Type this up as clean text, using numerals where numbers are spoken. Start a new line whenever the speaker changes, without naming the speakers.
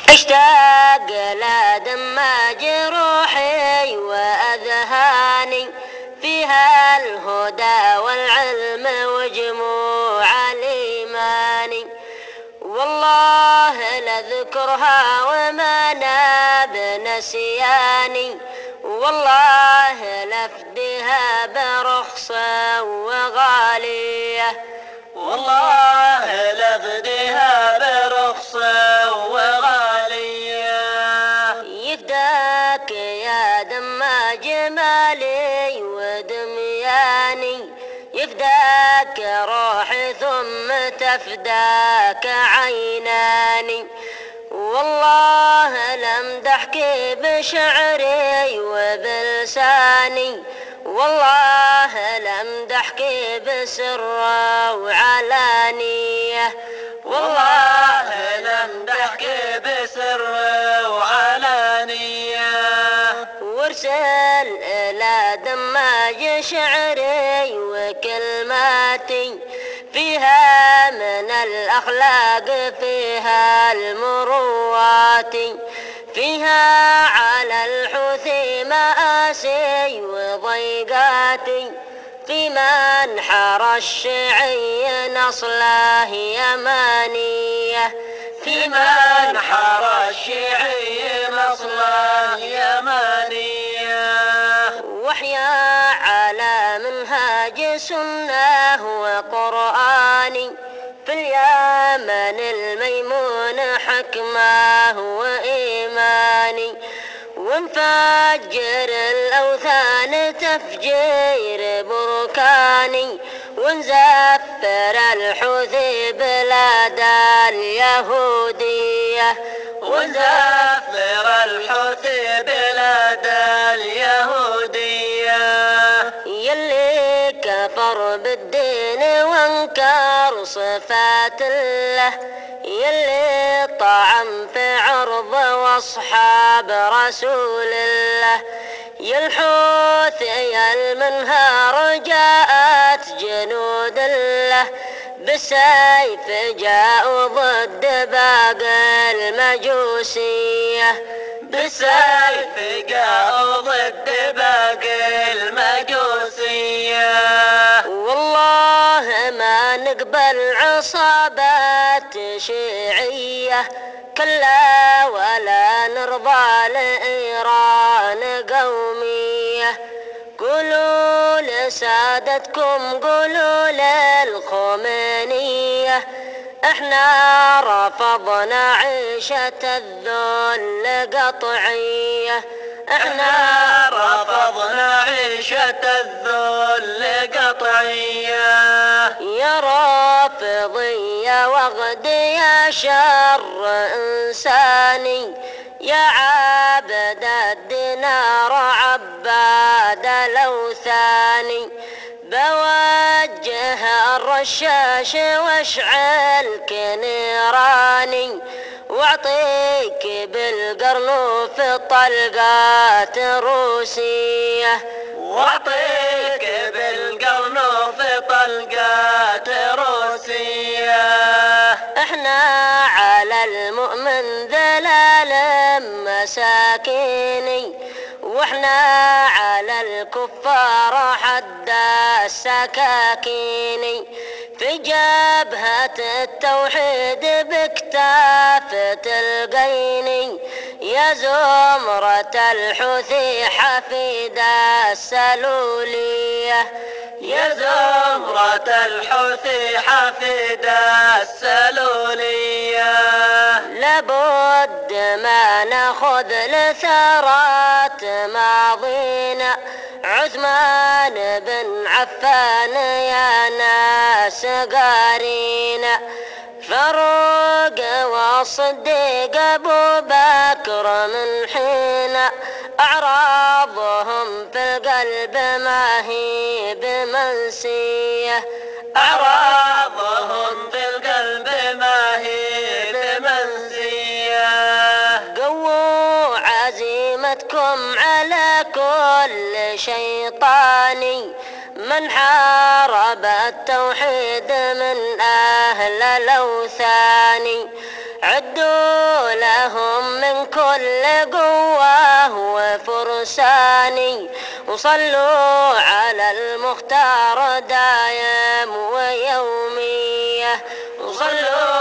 اشتاق لدماج روحي وأذهاني فيها الهدى والعلم وجموع الإيمان، والله لذكرها وما ناب نسياني، والله لفدها برخصة وغالية،
والله لفدها برخصة وغالية.
يفداك يا دما جمالي ودمياني، يفداك روحي ثم تفداك عيناني، والله لمدحك بشعري وبلساني، والله لمدحك بسر وعلانية،
والله لمدحك بسر وعلانية.
وارسل إلى دماج شعري وكلماتي فيها من الأخلاق فيها المروات، فيها على الحوثي مآسي وضيقاتي، في منحر الشيعي نصله يمانية،
في منحر الشيعي نصله يمانية.
وحيا على منهاج سنة وقرآني في اليمن الميمون حكمه وإيماني، ونفجر الأوثان تفجير بركاني، ونزفر الحوثي بلاد اليهودية،
ونزفر الحوثي بلاد اليهودية.
يلي كفر بالدين وانكر صفات الله، يلي طعن في عرض واصحاب رسول الله، يا المنهار جاءت جنود الله، بالسيف جاءوا ضد باقي المجوسية،
بالسيف جاءوا ضد باقي المجوسية.
والله ما نقبل عصابات شيعية كلا، ولا نرضى لإيران قومية، قولوا لسادتكم قولوا للخمينية، احنا رفضنا عيشة الذل قطعية،
احنا رفضنا عيشة الذل قطعية.
يا رافضي يا وغد يا شر إنساني، يا عابد الدينار عباد الأوثاني، بوجه الرشاش واشعل كنيراني، واعطيك بالقرنوف طلقات روسية،
واعطيك بالقرنوف طلقات روسية.
احنا على المؤمن ذلال مساكيني، واحنا على الكفار حد السكاكين، في جبهة التوحيد بكتاف تلقيني، يا زمرة الحوثي حفيد السلولية،
يا زمرة الحوثي حفيد السلولية.
لابد ما ناخذ لثارات ماضينا، عثمان بن عفان يا ناس قارينا، فاروق والصديق ابو بكر من حين اعراضهم في القلب ما هي بمنسيه،
أعراضهم في القلب ما هي بمنسية.
قووا عزيمتكم على كل شيطاني، من حارب التوحيد من أهل الأوثان، عدوا لهم من كل قوة وفرسان وصلوا على المختار دايم ويومية.
وصلوا